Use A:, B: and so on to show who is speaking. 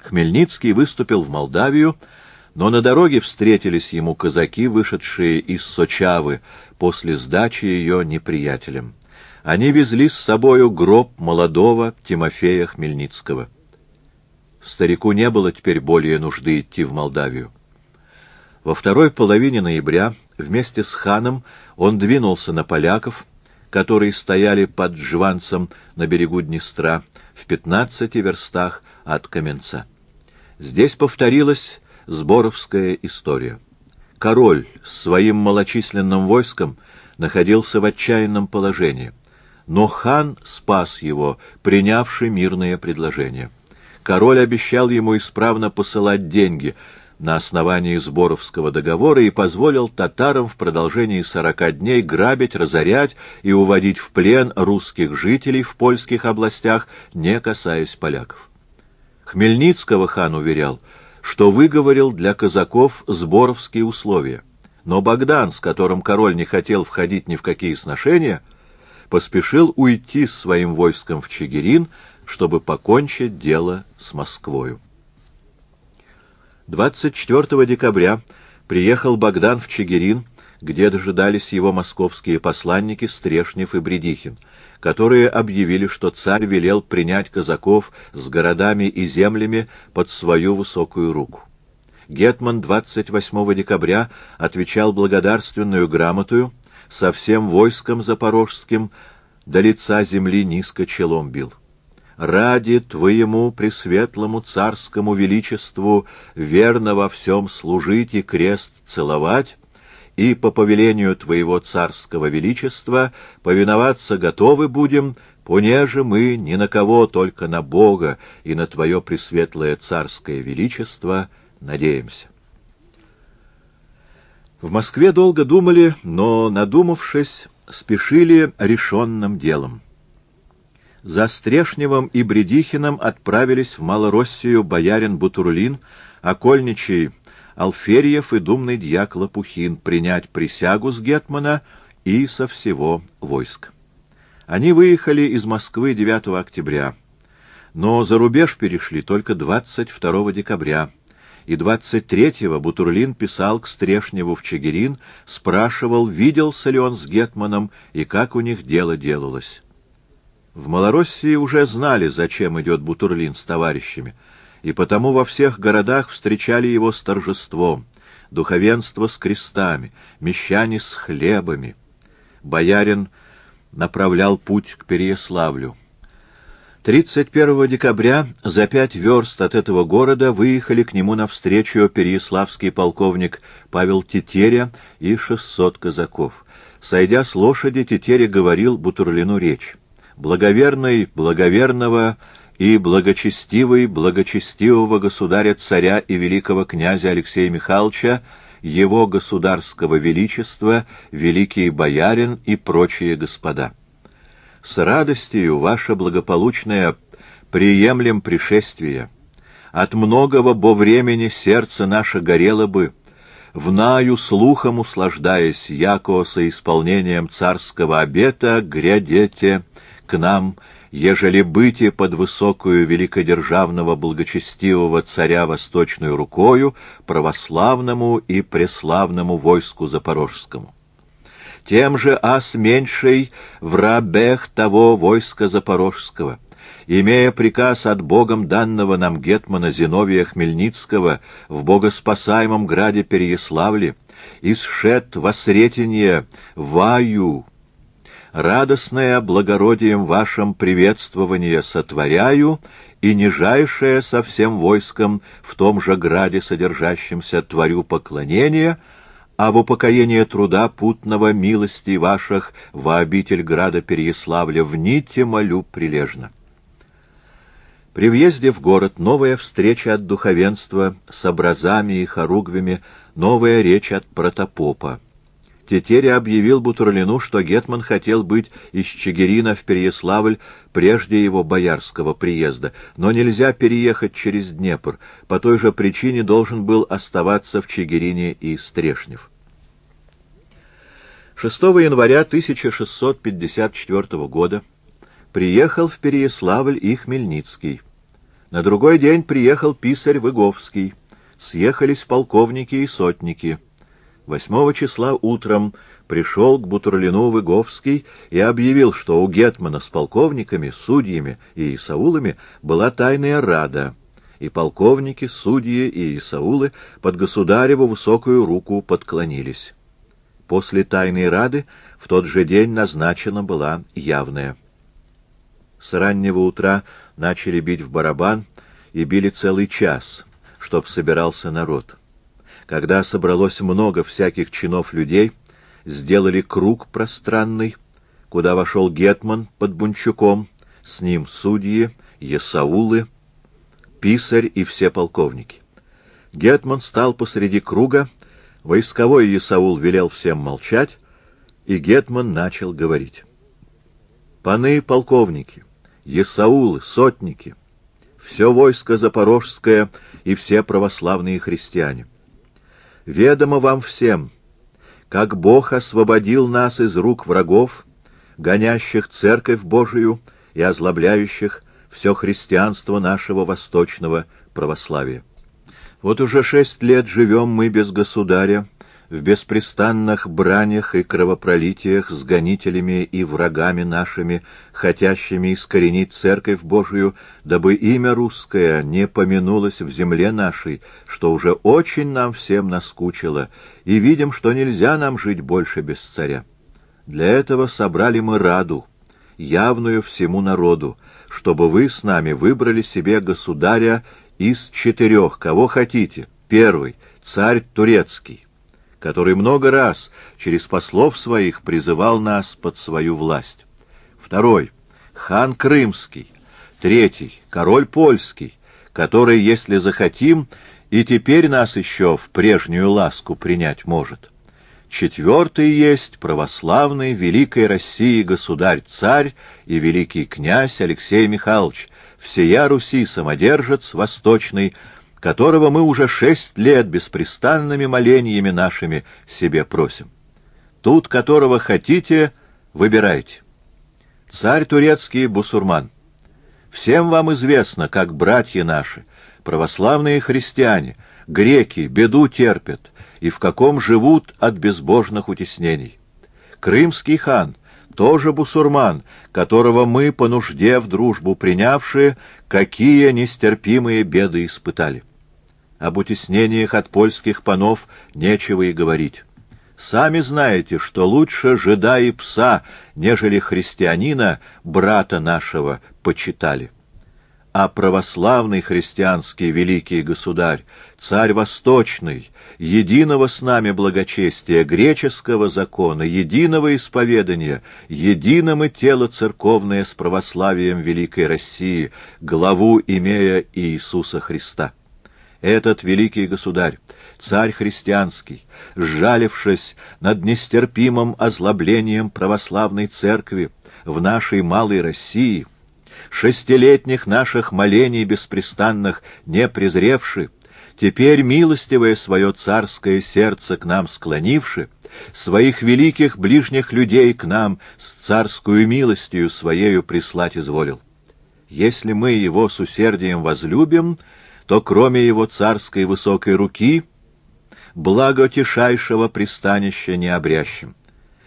A: Хмельницкий выступил в Молдавию, но на дороге встретились ему казаки, вышедшие из Сочавы после сдачи ее неприятелем. Они везли с собою гроб молодого Тимофея Хмельницкого. Старику не было теперь более нужды идти в Молдавию. Во второй половине ноября вместе с ханом он двинулся на поляков, которые стояли под Жванцем на берегу Днестра, в 15 верстах от Каменца. Здесь повторилась сборовская история. Король с своим малочисленным войском находился в отчаянном положении, но хан спас его, принявший мирное предложение. Король обещал ему исправно посылать деньги на основании Сборовского договора и позволил татарам в продолжении 40 дней грабить, разорять и уводить в плен русских жителей в польских областях, не касаясь поляков. Хмельницкого хан уверял, что выговорил для казаков сборовские условия, но Богдан, с которым король не хотел входить ни в какие сношения, поспешил уйти с своим войском в Чигирин, чтобы покончить дело с Москвою. 24 декабря приехал Богдан в Чигирин, где дожидались его московские посланники Стрешнев и Бредихин, которые объявили, что царь велел принять казаков с городами и землями под свою высокую руку. Гетман 28 декабря отвечал благодарственную грамотою, со всем войском запорожским до лица земли низко челом бил. «Ради твоему пресветлому царскому величеству верно во всем служить и крест целовать, и по повелению твоего царского величества повиноваться готовы будем, понеже мы ни на кого, только на Бога и на твое пресветлое царское величество надеемся». В Москве долго думали, но, надумавшись, спешили решенным делом. За Стрешневым и Бредихиным отправились в Малороссию боярин Бутурлин, окольничий Алферьев и думный дьяк Лопухин принять присягу с гетмана и со всего войска. Они выехали из Москвы 9 октября, но за рубеж перешли только 22 декабря, и 23-го Бутурлин писал к Стрешневу в Чигирин, спрашивал, виделся ли он с гетманом и как у них дело делалось. В Малороссии уже знали, зачем идет Бутурлин с товарищами, и потому во всех городах встречали его с торжеством, духовенство с крестами, мещане с хлебами. Боярин направлял путь к Переяславлю. 31 декабря за 5 верст от этого города выехали к нему навстречу переяславский полковник Павел Тетеря и 600 казаков. Сойдя с лошади, Тетеря говорил Бутурлину речь: «Благоверный благоверного и благочестивый благочестивого государя-царя и великого князя Алексея Михайловича, его государского величества, великий боярин и прочие господа. С радостью ваше благополучное приемлем пришествие. От многого бо времени сердце наше горело бы, внаю слухом услаждаясь, яко соисполнением царского обета грядете к нам, ежели быте под высокую великодержавного благочестивого царя восточную рукою православному и преславному войску запорожскому. Тем же ас меньшей в рабех того войска запорожского, имея приказ от Богом данного нам гетмана Зиновия Хмельницкого в богоспасаемом граде Переяславле, исшед во Сретенье ваю, радостное благородием вашим приветствование сотворяю и нижайшее со всем войском в том же граде содержащемся творю поклонение, а в упокоение труда путного милости ваших во обитель града Переяславля вните молю прилежно». При въезде в город новая встреча от духовенства с образами и хоругвями, новая речь от протопопа. Тетеря объявил Бутурлину, что гетман хотел быть из Чигирина в Переяславль прежде его боярского приезда, но нельзя переехать через Днепр, по той же причине должен был оставаться в Чигирине и Стрешнев. 6 января 1654 года приехал в Переяславль и Хмельницкий. На другой день приехал писарь Выговский. Съехались полковники и сотники. 8 числа утром пришел к Бутурлину Выговский и объявил, что у гетмана с полковниками, судьями и исаулами была тайная рада, и полковники, судьи и исаулы под государеву высокую руку подклонились. После тайной рады в тот же день назначена была явная. С раннего утра начали бить в барабан и били целый час, чтоб собирался народ. Когда собралось много всяких чинов людей, сделали круг пространный, куда вошел гетман под Бунчуком, с ним судьи, есаулы, писарь и все полковники. Гетман стал посреди круга, войсковой есаул велел всем молчать, и гетман начал говорить. «Паны полковники, есаулы, сотники, все войско запорожское и все православные христиане. Ведомо вам всем, как Бог освободил нас из рук врагов, гонящих церковь Божию и озлобляющих все христианство нашего восточного православия. Вот уже 6 лет живем мы без государя, в беспрестанных бранях и кровопролитиях с гонителями и врагами нашими, хотящими искоренить церковь Божию, дабы имя русское не помянулось в земле нашей, что уже очень нам всем наскучило, и видим, что нельзя нам жить больше без царя. Для этого собрали мы раду, явную всему народу, чтобы вы с нами выбрали себе государя из 4, кого хотите. Первый — царь турецкий, который много раз через послов своих призывал нас под свою власть. Второй — хан Крымский. Третий — король польский, который, если захотим, и теперь нас еще в прежнюю ласку принять может. Четвертый есть православный великой России государь-царь и великий князь Алексей Михайлович, всея Руси самодержец восточный, которого мы уже 6 лет беспрестанными молениями нашими себе просим. Тут которого хотите, выбирайте. Царь турецкий бусурман. Всем вам известно, как братья наши, православные христиане, греки, беду терпят, и в каком живут от безбожных утеснений. Крымский хан, тоже бусурман, которого мы по нужде в дружбу принявшие, какие нестерпимые беды испытали. Об утеснениях от польских панов нечего и говорить. Сами знаете, что лучше жида и пса, нежели христианина, брата нашего, почитали. А православный христианский великий государь, царь восточный, единого с нами благочестия, греческого закона, единого исповедания, единым и тело церковное с православием великой России, главу имея Иисуса Христа. Этот великий государь, царь христианский, сжалившись над нестерпимым озлоблением православной церкви в нашей малой России, 6-летних наших молений беспрестанных не презревши, теперь милостивое свое царское сердце к нам склонивши, своих великих ближних людей к нам с царскую милостью своею прислать изволил. Если мы его с усердием возлюбим, то кроме его царской высокой руки благотишайшего пристанища не обрящем.